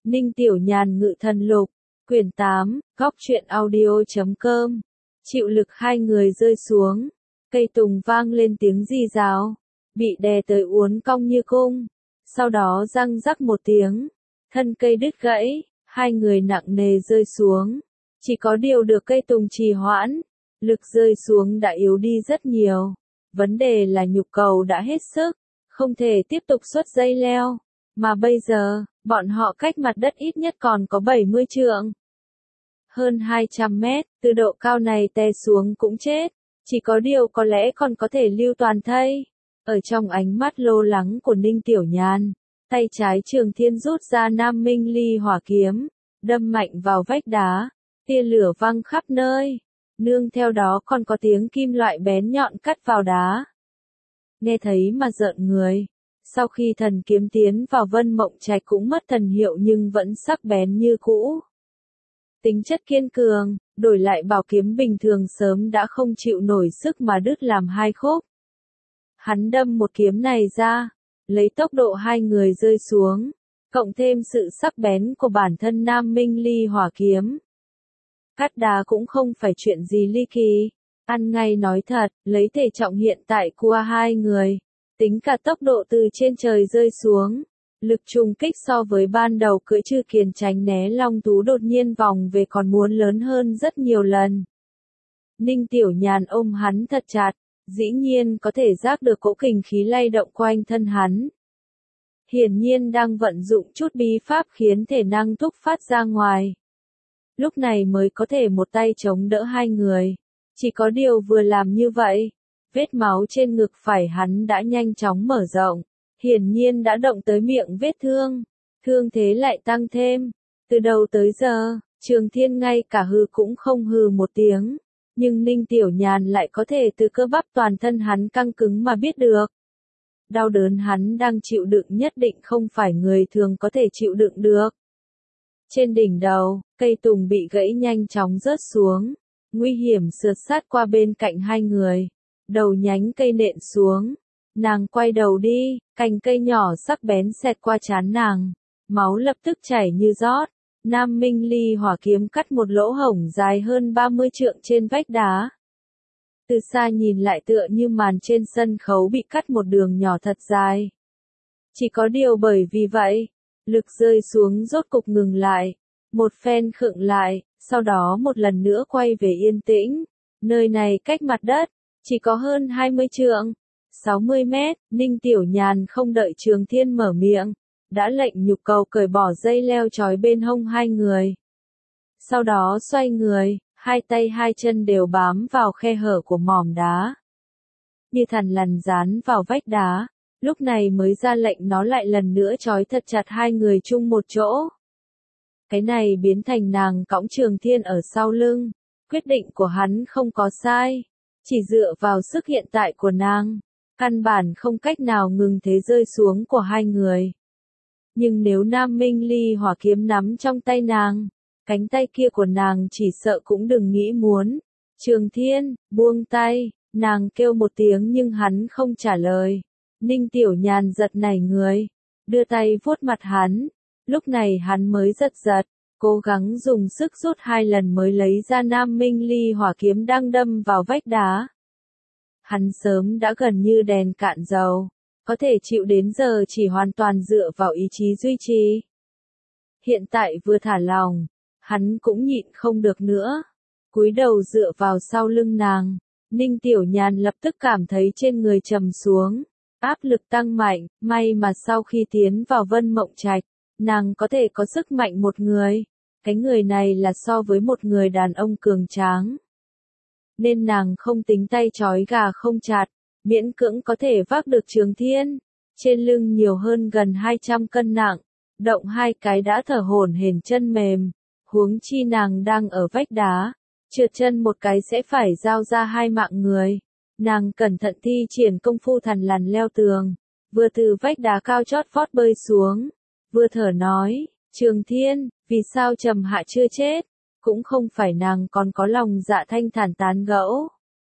Ninh Tiểu Nhàn Ngự Thần Lục, quyển 8, góc truyện audio.com. Chịu lực hai người rơi xuống, cây tùng vang lên tiếng rì rào, bị đè tới uốn cong như cung, sau đó răng rắc một tiếng, thân cây đứt gãy, hai người nặng nề rơi xuống. Chỉ có điều được cây tùng trì hoãn, lực rơi xuống đã yếu đi rất nhiều. Vấn đề là nhục cầu đã hết sức, không thể tiếp tục xuất dây leo, mà bây giờ, bọn họ cách mặt đất ít nhất còn có 70 trượng. Hơn 200 mét, từ độ cao này té xuống cũng chết, chỉ có điều có lẽ còn có thể lưu toàn thây. Ở trong ánh mắt lo lắng của Ninh Tiểu Nhàn, tay trái Trường Thiên rút ra Nam Minh Ly hỏa kiếm, đâm mạnh vào vách đá, tia lửa văng khắp nơi, nương theo đó còn có tiếng kim loại bén nhọn cắt vào đá. Nghe thấy mà rợn người. Sau khi thần kiếm tiến vào Vân Mộng Trạch cũng mất thần hiệu nhưng vẫn sắc bén như cũ. Tính chất kiên cường, đổi lại bảo kiếm bình thường sớm đã không chịu nổi sức mà đứt làm hai khúc. Hắn đâm một kiếm này ra, lấy tốc độ hai người rơi xuống, cộng thêm sự sắc bén của bản thân Nam Minh Ly hỏa kiếm. Cắt đá cũng không phải chuyện gì ly kỳ, ăn ngay nói thật, lấy thể trọng hiện tại của hai người, tính cả tốc độ từ trên trời rơi xuống, lực trùng kích so với ban đầu cưỡi Chư Kiền tránh né long thú đột nhiên vòng về còn muốn lớn hơn rất nhiều lần. Ninh Tiểu Nhàn ôm hắn thật chặt, dĩ nhiên có thể giác được cỗ kình khí lay động quanh thân hắn. Hiển nhiên đang vận dụng chút bí pháp khiến thể năng thúc phát ra ngoài. Lúc này mới có thể một tay chống đỡ hai người. Chỉ có điều vừa làm như vậy, vết máu trên ngực phải hắn đã nhanh chóng mở rộng, hiển nhiên đã động tới miệng vết thương, thương thế lại tăng thêm. Từ đầu tới giờ, Trường Thiên ngay cả hừ cũng không hừ một tiếng, nhưng Ninh Tiểu Nhàn lại có thể từ cơ bắp toàn thân hắn căng cứng mà biết được. Đau đớn hắn đang chịu đựng nhất định không phải người thường có thể chịu đựng được. Trên đỉnh đầu, cây tùng bị gãy nhanh chóng rớt xuống, nguy hiểm sượt sát qua bên cạnh hai người. Đầu nhánh cây nện xuống, nàng quay đầu đi, cành cây nhỏ sắc bén xẹt qua trán nàng, máu lập tức chảy như rót. Nam Minh Ly hỏa kiếm cắt một lỗ hổng dài hơn 30 trượng trên vách đá. Từ xa nhìn lại tựa như màn trên sân khấu bị cắt một đường nhỏ thật dài. Chỉ có điều bởi vì vậy, lực rơi xuống rốt cục ngừng lại, một phen khựng lại, sau đó một lần nữa quay về yên tĩnh. Nơi này cách mặt đất chỉ có hơn 20 trượng, 60 mét, Ninh Tiểu Nhàn không đợi Trường Thiên mở miệng, đã lệnh nhục cầu cởi bỏ dây leo trói bên hông hai người. Sau đó xoay người, hai tay hai chân đều bám vào khe hở của mỏm đá. Như thằn lằn dán vào vách đá, lúc này mới ra lệnh nó lại lần nữa trói thật chặt hai người chung một chỗ. Cái này biến thành nàng cõng Trường Thiên ở sau lưng, quyết định của hắn không có sai. Chỉ dựa vào sức hiện tại của nàng, căn bản không cách nào ngừng thế rơi xuống của hai người. Nhưng nếu Nam Minh Ly hỏa kiếm nắm trong tay nàng, cánh tay kia của nàng chỉ sợ cũng đừng nghĩ muốn. Trường Thiên, buông tay, nàng kêu một tiếng nhưng hắn không trả lời. Ninh Tiểu Nhàn giật nảy người, đưa tay vuốt mặt hắn, lúc này hắn mới giật giật. Cố gắng dùng sức rút hai lần mới lấy ra Nam Minh Ly hỏa kiếm đang đâm vào vách đá. Hắn sớm đã gần như đèn cạn dầu, có thể chịu đến giờ chỉ hoàn toàn dựa vào ý chí duy trì. Hiện tại vừa thả lòng, hắn cũng nhịn không được nữa. Cúi đầu dựa vào sau lưng nàng, Ninh Tiểu Nhàn lập tức cảm thấy trên người trầm xuống, áp lực tăng mạnh, may mà sau khi tiến vào Vân Mộng Trạch, nàng có thể có sức mạnh một người, cái người này là so với một người đàn ông cường tráng. Nên nàng không tính tay trói gà không chặt, miễn cưỡng có thể vác được Trường Thiên, trên lưng nhiều hơn gần 200 cân nặng, động hai cái đã thở hổn hển chân mềm, huống chi nàng đang ở vách đá, trượt chân một cái sẽ phải giao ra hai mạng người. Nàng cẩn thận thi triển công phu thằn lằn leo tường, vừa từ vách đá cao chót vót bơi xuống, vừa thở nói, Trường Thiên, vì sao Trầm Hạ chưa chết? Cũng không phải nàng còn có lòng dạ thanh thản tán gẫu,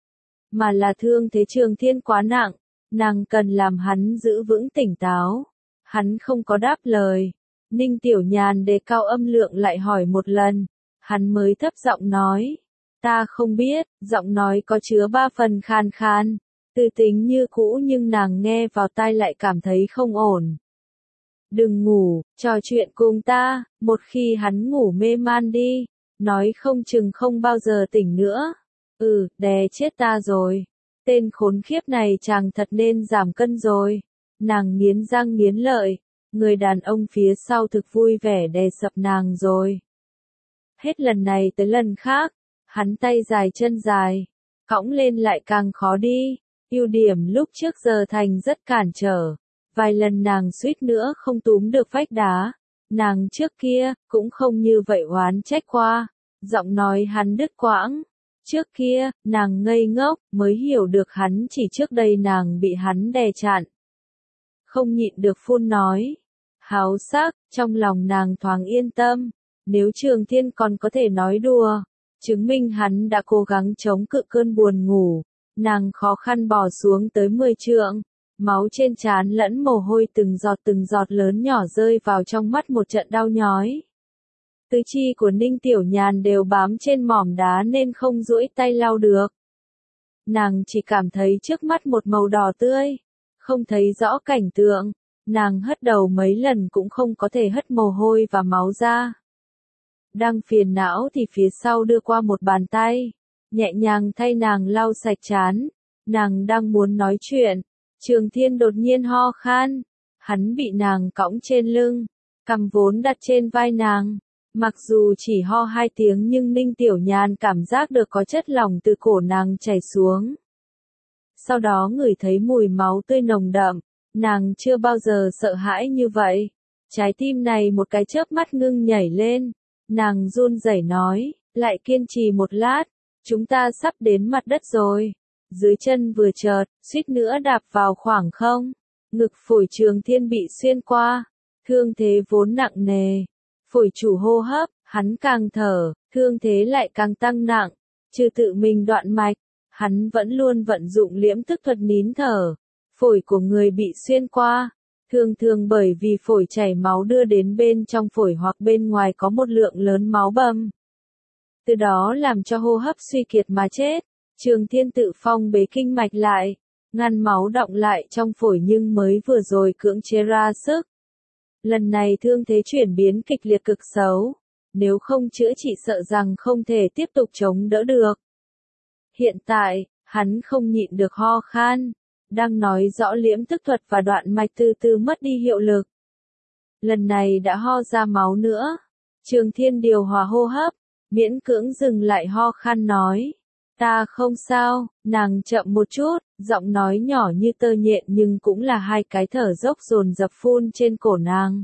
mà là thương thế Trường Thiên quá nặng, nàng cần làm hắn giữ vững tỉnh táo. Hắn không có đáp lời, Ninh Tiểu Nhàn đề cao âm lượng lại hỏi một lần, hắn mới thấp giọng nói. Ta không biết, giọng nói có chứa 3 phần khan khan, từ tính như cũ nhưng nàng nghe vào tai lại cảm thấy không ổn. Đừng ngủ, trò chuyện cùng ta, một khi hắn ngủ mê man đi, nói không chừng không bao giờ tỉnh nữa. Đè chết ta rồi. Tên khốn khiếp này chàng thật nên giảm cân rồi. Nàng nghiến răng nghiến lợi, người đàn ông phía sau thực vui vẻ đè sập nàng rồi. Hết lần này tới lần khác, hắn tay dài chân dài, cõng lên lại càng khó đi. Ưu điểm lúc trước giờ thành rất cản trở. Vài lần nàng suýt nữa không túm được vách đá. Nàng trước kia, cũng không như vậy oán trách qua. Giọng nói hắn đứt quãng. Trước kia, nàng ngây ngốc, mới hiểu được hắn chỉ trước đây nàng bị hắn đè chặn. Không nhịn được phun nói. Háo sắc, trong lòng nàng thoáng yên tâm. Nếu Trường Thiên còn có thể nói đùa, chứng minh hắn đã cố gắng chống cự cơn buồn ngủ. Nàng khó khăn bò xuống tới 10 trượng. Máu trên trán lẫn mồ hôi từng giọt lớn nhỏ rơi vào trong mắt một trận đau nhói. Tứ chi của Ninh Tiểu Nhàn đều bám trên mỏm đá nên không duỗi tay lau được. Nàng chỉ cảm thấy trước mắt một màu đỏ tươi, không thấy rõ cảnh tượng, nàng hất đầu mấy lần cũng không có thể hất mồ hôi và máu ra. Đang phiền não thì phía sau đưa qua một bàn tay, nhẹ nhàng thay nàng lau sạch trán, nàng đang muốn nói chuyện. Trường Thiên đột nhiên ho khan, hắn bị nàng cõng trên lưng, cằm vốn đặt trên vai nàng. Mặc dù chỉ ho 2 tiếng nhưng Ninh Tiểu Nhàn cảm giác được có chất lỏng từ cổ nàng chảy xuống. Sau đó ngửi thấy mùi máu tươi nồng đậm, nàng chưa bao giờ sợ hãi như vậy. Trái tim này một cái chớp mắt ngưng nhảy lên, nàng run rẩy nói, lại kiên trì một lát, chúng ta sắp đến mặt đất rồi. Dưới chân vừa chợt, suýt nữa đạp vào khoảng không. Ngực phổi Trường Thiên bị xuyên qua, thương thế vốn nặng nề. Phổi chủ hô hấp, hắn càng thở, thương thế lại càng tăng nặng. Trừ tự mình đoạn mạch, hắn vẫn luôn vận dụng liễm tức thuật nín thở. Phổi của người bị xuyên qua, thường bởi vì phổi chảy máu đưa đến bên trong phổi hoặc bên ngoài có một lượng lớn máu bầm. Từ đó làm cho hô hấp suy kiệt mà chết. Trường Thiên tự phong bế kinh mạch lại, ngăn máu đọng lại trong phổi nhưng mới vừa rồi cưỡng chế ra sức. Lần này thương thế chuyển biến kịch liệt cực xấu, nếu không chữa trị sợ rằng không thể tiếp tục chống đỡ được. Hiện tại, hắn không nhịn được ho khan, đang nói rõ liễm tức thuật và đoạn mạch từ từ mất đi hiệu lực. Lần này đã ho ra máu nữa, Trường Thiên điều hòa hô hấp, miễn cưỡng dừng lại ho khan nói. Ta không sao, nàng chậm một chút, giọng nói nhỏ như tơ nhện nhưng cũng là 2 cái thở dốc dồn dập phun trên cổ nàng.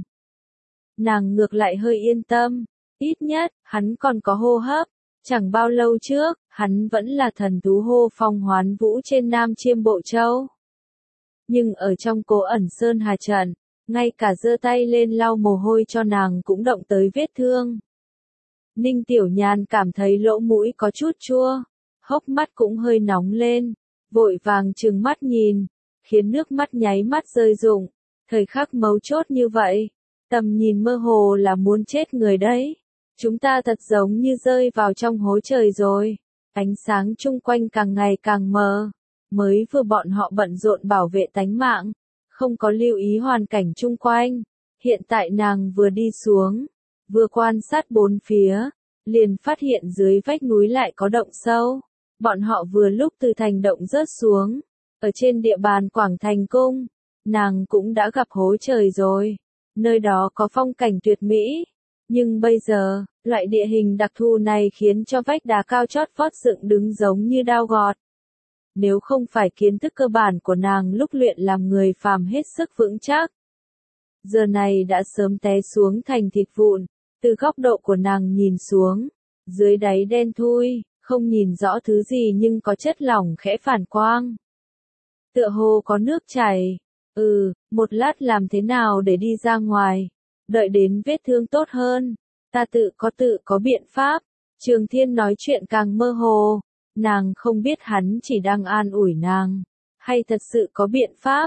Nàng ngược lại hơi yên tâm, ít nhất, hắn còn có hô hấp, chẳng bao lâu trước, hắn vẫn là thần thú hô phong hoán vũ trên Nam Chiêm Bộ Châu. Nhưng ở trong Cố Ẩn Sơn Hà trận, ngay cả giơ tay lên lau mồ hôi cho nàng cũng động tới vết thương. Ninh Tiểu Nhàn cảm thấy lỗ mũi có chút chua. Hốc mắt cũng hơi nóng lên, vội vàng trừng mắt nhìn, khiến nước mắt nháy mắt rơi rụng. Thời khắc mấu chốt như vậy, tầm nhìn mơ hồ là muốn chết người đấy. Chúng ta thật giống như rơi vào trong hố trời rồi. Ánh sáng chung quanh càng ngày càng mờ. Mới vừa bọn họ bận rộn bảo vệ tánh mạng, không có lưu ý hoàn cảnh chung quanh. Hiện tại nàng vừa đi xuống, vừa quan sát bốn phía, liền phát hiện dưới vách núi lại có động sâu. Bọn họ vừa lúc từ thành động rớt xuống, ở trên địa bàn Quảng Thành Cung, nàng cũng đã gặp hố trời rồi, nơi đó có phong cảnh tuyệt mỹ, nhưng bây giờ, loại địa hình đặc thù này khiến cho vách đá cao chót vót dựng đứng giống như đao gọt. Nếu không phải kiến thức cơ bản của nàng lúc luyện làm người phàm hết sức vững chắc, giờ này đã sớm té xuống thành thịt vụn. Từ góc độ của nàng nhìn xuống, dưới đáy đen thui, không nhìn rõ thứ gì nhưng có chất lỏng khẽ phản quang. Tựa hồ có nước chảy. Một lát làm thế nào để đi ra ngoài? Đợi đến vết thương tốt hơn, ta tự có biện pháp. Trường Thiên nói chuyện càng mơ hồ, nàng không biết hắn chỉ đang an ủi nàng, hay thật sự có biện pháp.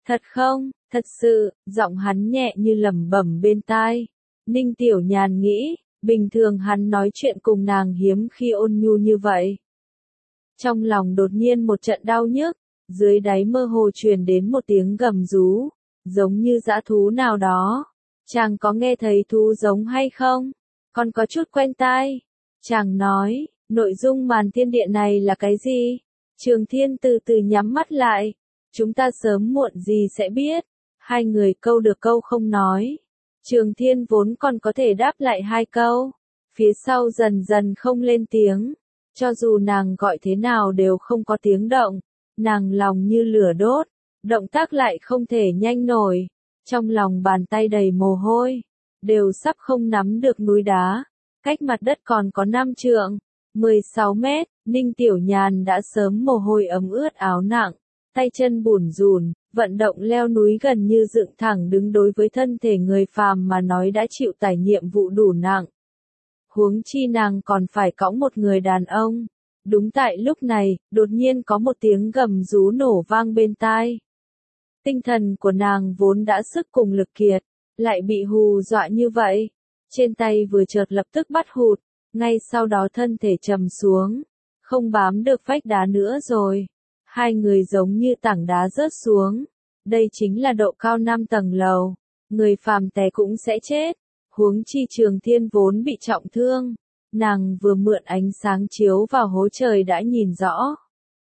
Thật không, thật sự, giọng hắn nhẹ như lẩm bẩm bên tai. Ninh Tiểu Nhàn nghĩ, bình thường hắn nói chuyện cùng nàng hiếm khi ôn nhu như vậy. Trong lòng đột nhiên một trận đau nhức, dưới đáy mơ hồ truyền đến một tiếng gầm rú, giống như dã thú nào đó. Chàng có nghe thấy thú giống hay không? Còn có chút quen tai. Chàng nói, nội dung màn thiên địa này là cái gì? Trường Thiên từ từ nhắm mắt lại. Chúng ta sớm muộn gì sẽ biết. Hai người câu được câu không nói. Trường Thiên vốn còn có thể đáp lại hai câu. Phía sau dần dần không lên tiếng. Cho dù nàng gọi thế nào đều không có tiếng động. Nàng lòng như lửa đốt. Động tác lại không thể nhanh nổi. Trong lòng bàn tay đầy mồ hôi. Đều sắp không nắm được núi đá. Cách mặt đất còn có 5 trượng. 16 mét. Ninh Tiểu Nhàn đã sớm mồ hôi ấm ướt áo nặng. Tay chân bủn rủn, vận động leo núi gần như dựng thẳng đứng đối với thân thể người phàm mà nói đã chịu tải nhiệm vụ đủ nặng. Huống chi nàng còn phải cõng một người đàn ông. Đúng tại lúc này, đột nhiên có một tiếng gầm rú nổ vang bên tai. Tinh thần của nàng vốn đã sức cùng lực kiệt, lại bị hù dọa như vậy. Trên tay vừa chợt lập tức bắt hụt, ngay sau đó thân thể trầm xuống, không bám được vách đá nữa rồi. Hai người giống như tảng đá rớt xuống. Đây chính là độ cao 5 tầng lầu. Người phàm té cũng sẽ chết. Huống chi Trường Thiên vốn bị trọng thương. Nàng vừa mượn ánh sáng chiếu vào hố trời đã nhìn rõ.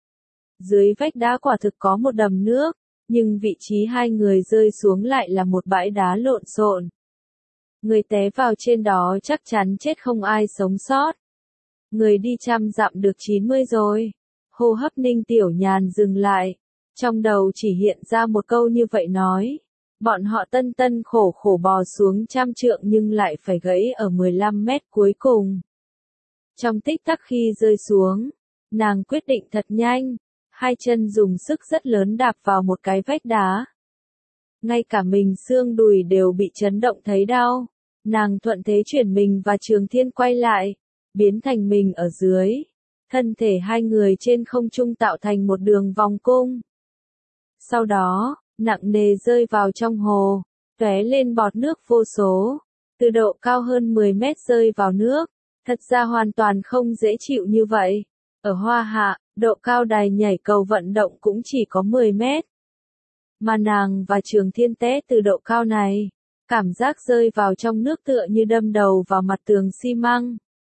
Dưới vách đá quả thực có một đầm nước, nhưng vị trí hai người rơi xuống lại là một bãi đá lộn xộn. Người té vào trên đó chắc chắn chết không ai sống sót. Người đi 100 dặm được 90 rồi. Hô hấp Ninh Tiểu Nhàn dừng lại. Trong đầu chỉ hiện ra một câu như vậy nói. Bọn họ tân tân khổ khổ bò xuống 100 trượng nhưng lại phải gãy ở 15 mét cuối cùng. Trong tích tắc khi rơi xuống, nàng quyết định thật nhanh. Hai chân dùng sức rất lớn đạp vào một cái vách đá. Ngay cả mình xương đùi đều bị chấn động thấy đau. Nàng thuận thế chuyển mình và Trường Thiên quay lại, biến thành mình ở dưới. Thân thể hai người trên không trung tạo thành một đường vòng cung. Sau đó, nặng nề rơi vào trong hồ, tóe lên bọt nước vô số. Từ độ cao hơn 10 mét rơi vào nước, thật ra hoàn toàn không dễ chịu như vậy. Ở Hoa Hạ, độ cao đài nhảy cầu vận động cũng chỉ có 10 mét. Mà nàng và Trường Thiên té từ độ cao này, cảm giác rơi vào trong nước tựa như đâm đầu vào mặt tường xi măng.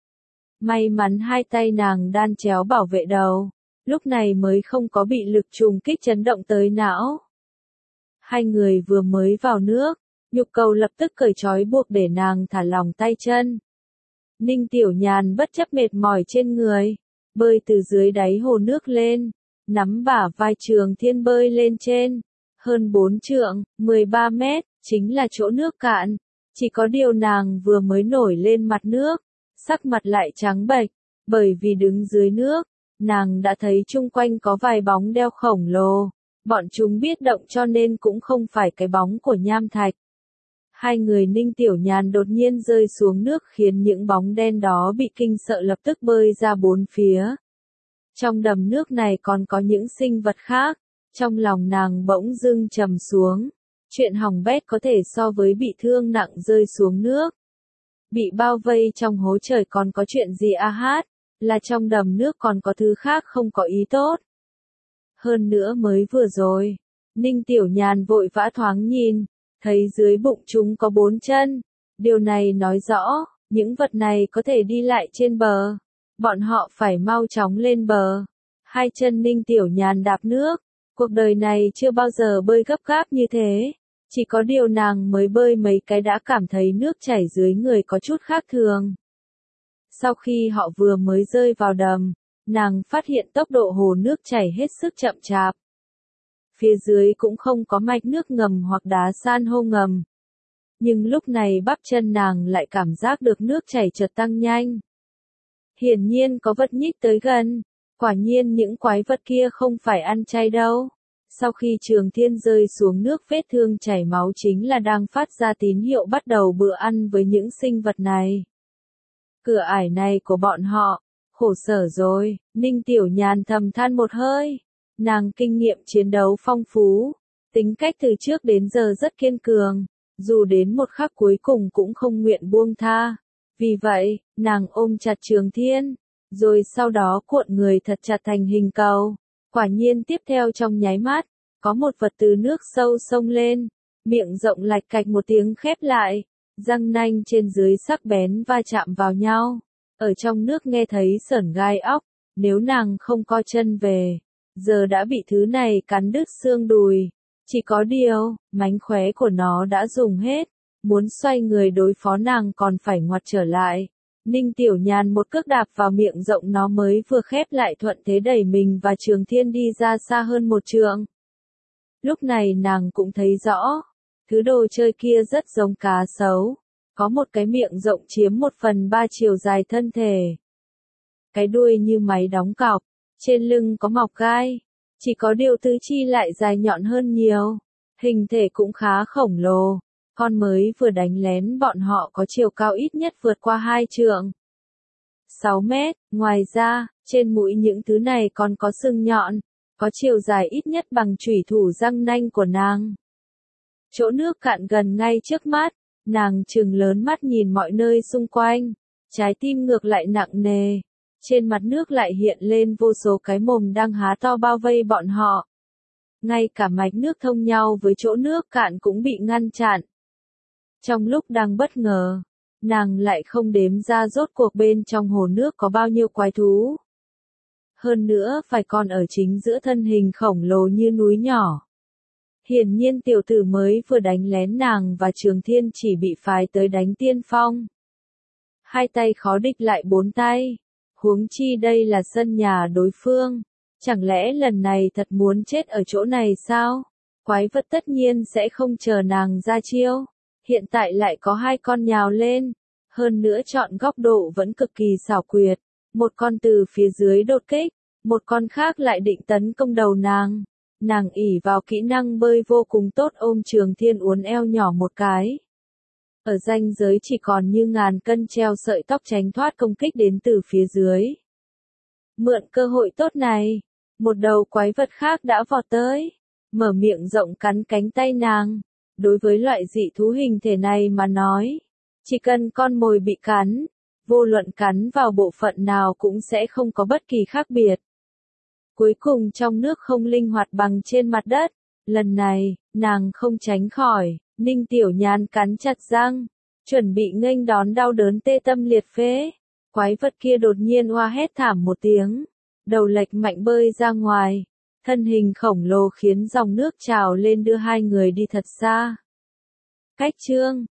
May mắn hai tay nàng đan chéo bảo vệ đầu, lúc này mới không có bị lực trùng kích chấn động tới não. Hai người vừa mới vào nước, nhục cầu lập tức cởi trói buộc để nàng thả lỏng tay chân. Ninh Tiểu Nhàn bất chấp mệt mỏi trên người, bơi từ dưới đáy hồ nước lên, nắm bả vai Trường Thiên bơi lên trên. Hơn 4 trượng, 13 mét, chính là chỗ nước cạn. Chỉ có điều nàng vừa mới nổi lên mặt nước, sắc mặt lại trắng bệch, bởi vì đứng dưới nước, nàng đã thấy chung quanh có vài bóng đeo khổng lồ. Bọn chúng biết động cho nên cũng không phải cái bóng của nham thạch. Hai người Ninh Tiểu Nhàn đột nhiên rơi xuống nước khiến những bóng đen đó bị kinh sợ lập tức bơi ra bốn phía. Trong đầm nước này còn có những sinh vật khác. Trong lòng nàng bỗng dưng trầm xuống. Chuyện hỏng bét có thể so với bị thương nặng rơi xuống nước. Bị bao vây trong hố trời còn có chuyện gì a hát, là trong đầm nước còn có thứ khác không có ý tốt. Hơn nữa mới vừa rồi, Ninh Tiểu Nhàn vội vã thoáng nhìn, thấy dưới bụng chúng có 4 chân. Điều này nói rõ, những vật này có thể đi lại trên bờ. Bọn họ phải mau chóng lên bờ. Hai chân Ninh Tiểu Nhàn đạp nước. Cuộc đời này chưa bao giờ bơi gấp gáp như thế. Chỉ có điều nàng mới bơi mấy cái đã cảm thấy nước chảy dưới người có chút khác thường. Sau khi họ vừa mới rơi vào đầm, nàng phát hiện tốc độ hồ nước chảy hết sức chậm chạp. Phía dưới cũng không có mạch nước ngầm hoặc đá san hô ngầm. Nhưng lúc này bắp chân nàng lại cảm giác được nước chảy chợt tăng nhanh. Hiển nhiên có vật nhích tới gần. Quả nhiên những quái vật kia không phải ăn chay đâu. Sau khi Trường Thiên rơi xuống nước vết thương chảy máu chính là đang phát ra tín hiệu bắt đầu bữa ăn với những sinh vật này. Cửa ải này của bọn họ, khổ sở rồi, Ninh Tiểu Nhàn thầm than một hơi. Nàng kinh nghiệm chiến đấu phong phú, Tính cách từ trước đến giờ rất kiên cường, dù đến một khắc cuối cùng cũng không nguyện buông tha. Vì vậy, nàng ôm chặt Trường Thiên, rồi sau đó cuộn người thật chặt thành hình cầu. Quả nhiên tiếp theo trong nháy mắt, có một vật từ nước sâu xông lên, miệng rộng lạch cạch một tiếng khép lại, răng nanh trên dưới sắc bén va chạm vào nhau. Ở trong nước nghe thấy sởn gai óc, nếu nàng không co chân về, giờ đã bị thứ này cắn đứt xương đùi. Chỉ có điều, mánh khóe của nó đã dùng hết, muốn xoay người đối phó nàng còn phải ngoặt trở lại. Ninh Tiểu Nhàn một cước đạp vào miệng rộng nó mới vừa khép lại thuận thế đẩy mình và Trường Thiên đi ra xa hơn một trượng. Lúc này nàng cũng thấy rõ, thứ đồ chơi kia rất giống cá sấu, có một cái miệng rộng chiếm 1/3 chiều dài thân thể. Cái đuôi như máy đóng cọc, trên lưng có mọc gai, chỉ có điều tứ chi lại dài nhọn hơn nhiều, hình thể cũng khá khổng lồ. Con mới vừa đánh lén bọn họ có chiều cao ít nhất vượt qua 2 trượng. 6 mét, ngoài ra, trên mũi những thứ này còn có sừng nhọn, có chiều dài ít nhất bằng chủy thủ răng nanh của nàng. Chỗ nước cạn gần ngay trước mắt, nàng trừng lớn mắt nhìn mọi nơi xung quanh, trái tim ngược lại nặng nề. Trên mặt nước lại hiện lên vô số cái mồm đang há to bao vây bọn họ. Ngay cả mạch nước thông nhau với chỗ nước cạn cũng bị ngăn chặn. Trong lúc đang bất ngờ, nàng lại không đếm ra rốt cuộc bên trong hồ nước có bao nhiêu quái thú. Hơn nữa phải còn ở chính giữa thân hình khổng lồ như núi nhỏ. Hiển nhiên tiểu tử mới vừa đánh lén nàng và Trường Thiên chỉ bị phái tới đánh tiên phong. 2 tay khó địch lại 4 tay. Huống chi đây là sân nhà đối phương. Chẳng lẽ lần này thật muốn chết ở chỗ này sao? Quái vật tất nhiên sẽ không chờ nàng ra chiêu. Hiện tại lại có 2 con nhào lên. Hơn nữa chọn góc độ vẫn cực kỳ xảo quyệt. Một con từ phía dưới đột kích, một con khác lại định tấn công đầu nàng. Nàng ỷ vào kỹ năng bơi vô cùng tốt ôm Trường Thiên uốn eo nhỏ một cái. Ở ranh giới chỉ còn như ngàn cân treo sợi tóc tránh thoát công kích đến từ phía dưới. Mượn cơ hội tốt này, một đầu quái vật khác đã vọt tới, mở miệng rộng cắn cánh tay nàng. Đối với loại dị thú hình thể này mà nói, chỉ cần con mồi bị cắn, vô luận cắn vào bộ phận nào cũng sẽ không có bất kỳ khác biệt. Cuối cùng trong nước không linh hoạt bằng trên mặt đất, lần này, nàng không tránh khỏi. Ninh Tiểu Nhàn cắn chặt răng, chuẩn bị nghênh đón đau đớn tê tâm liệt phế. Quái vật kia đột nhiên oa hét thảm một tiếng, đầu lệch mạnh bơi ra ngoài, thân hình khổng lồ khiến dòng nước trào lên đưa 2 người đi thật xa. Cách chương